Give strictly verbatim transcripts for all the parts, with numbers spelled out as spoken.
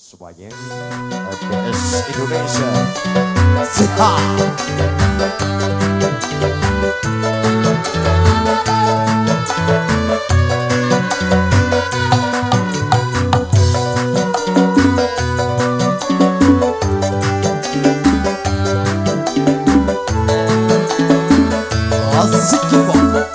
semuanya R P S Indonesia Siha. Asik ya.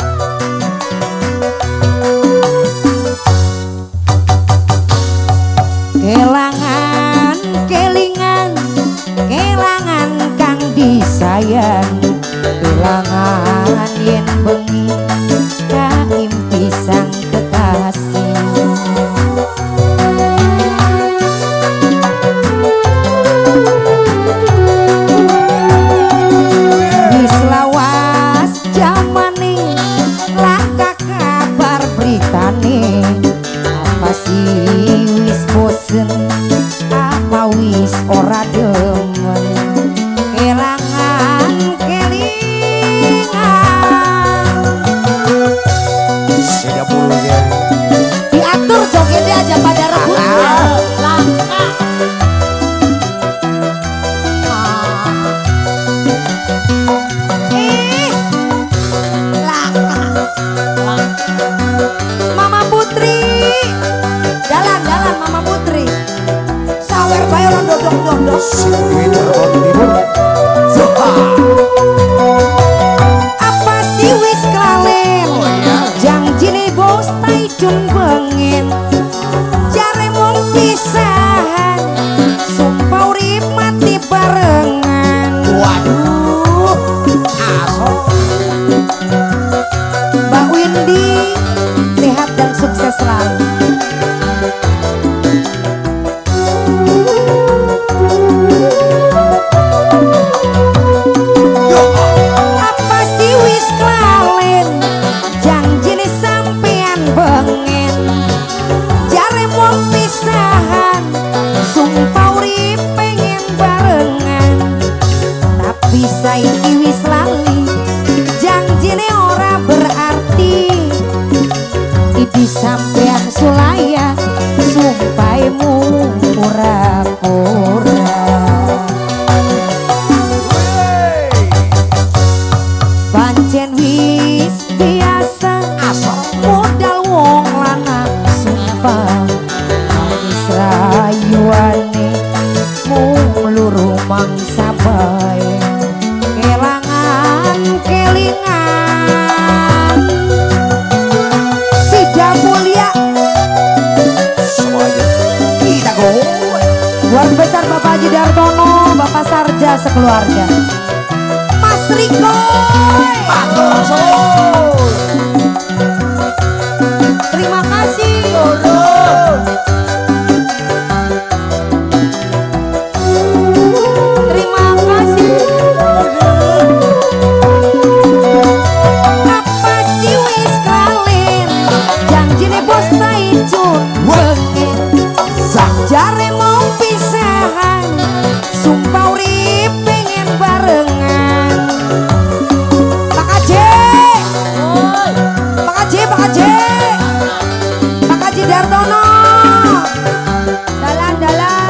Kelangan, kelingan, kelangan kang disayang, kelangan yen bengi kaimpi sang kekasih. Wis lawas jamane, laka kabar beritane, apa sih wis bosen apa wis ora demen. Kelangan kelingan Sudah puluhnya diatur jogetnya aja pada rebut langka. Eh langka Mama Putri, jalan-jalan Mama Putri, sawer bae orang dodong-dodong. Sirkuit Terbang Timur Zaha. Apa sih wis kelalen? Oh iya. Janjine bos taicun bengen, jare mung pisahan, sumpah urip mati barengan. Waduh, asal Mbak Windy sehat dan sukses selalu. Apa sih wis kelalen? Janjine sampean bengen, jare mung pisahan, sumpah urip pengen barengan. Tapi saiki wis lali, janjine ora berarti. Iki sampean sulaya, sumpahmu pura-pura. Pancen wis biasa asal modal wong lanang, sumpah wis rayuane mung luru mangsa bae. Kelangan kelingan Sida Mulia, semuanya kita go. keluarga besar Bapak Haji Dartono, Bapak Sarja sekeluarga, Mas Riko, Matur suwun. terima kasih. Terima kasih. Apa sih wis kelalen? Janjine bos taicun bengen, jare mau pisahan, sumpah urip pengen barengan. Pak Haji, Pak Haji, Pak Haji, Pak Haji Dartono, dalan-dalan,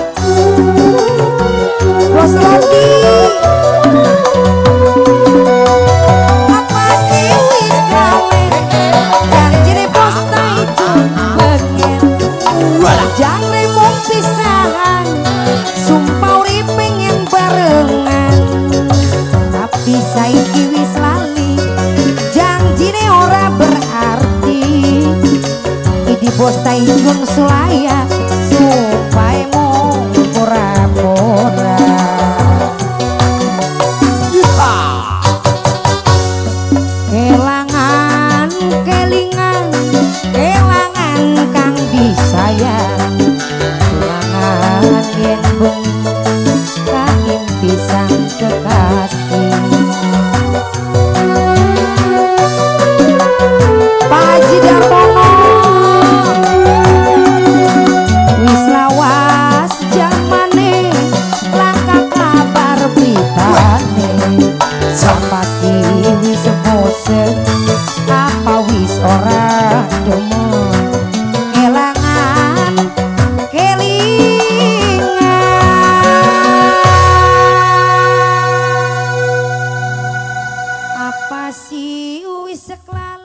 Bos Roti. Apa sih wis kelalen? Janjine bos taicun bengen, jare mau pisahan, Apa sih wis seklal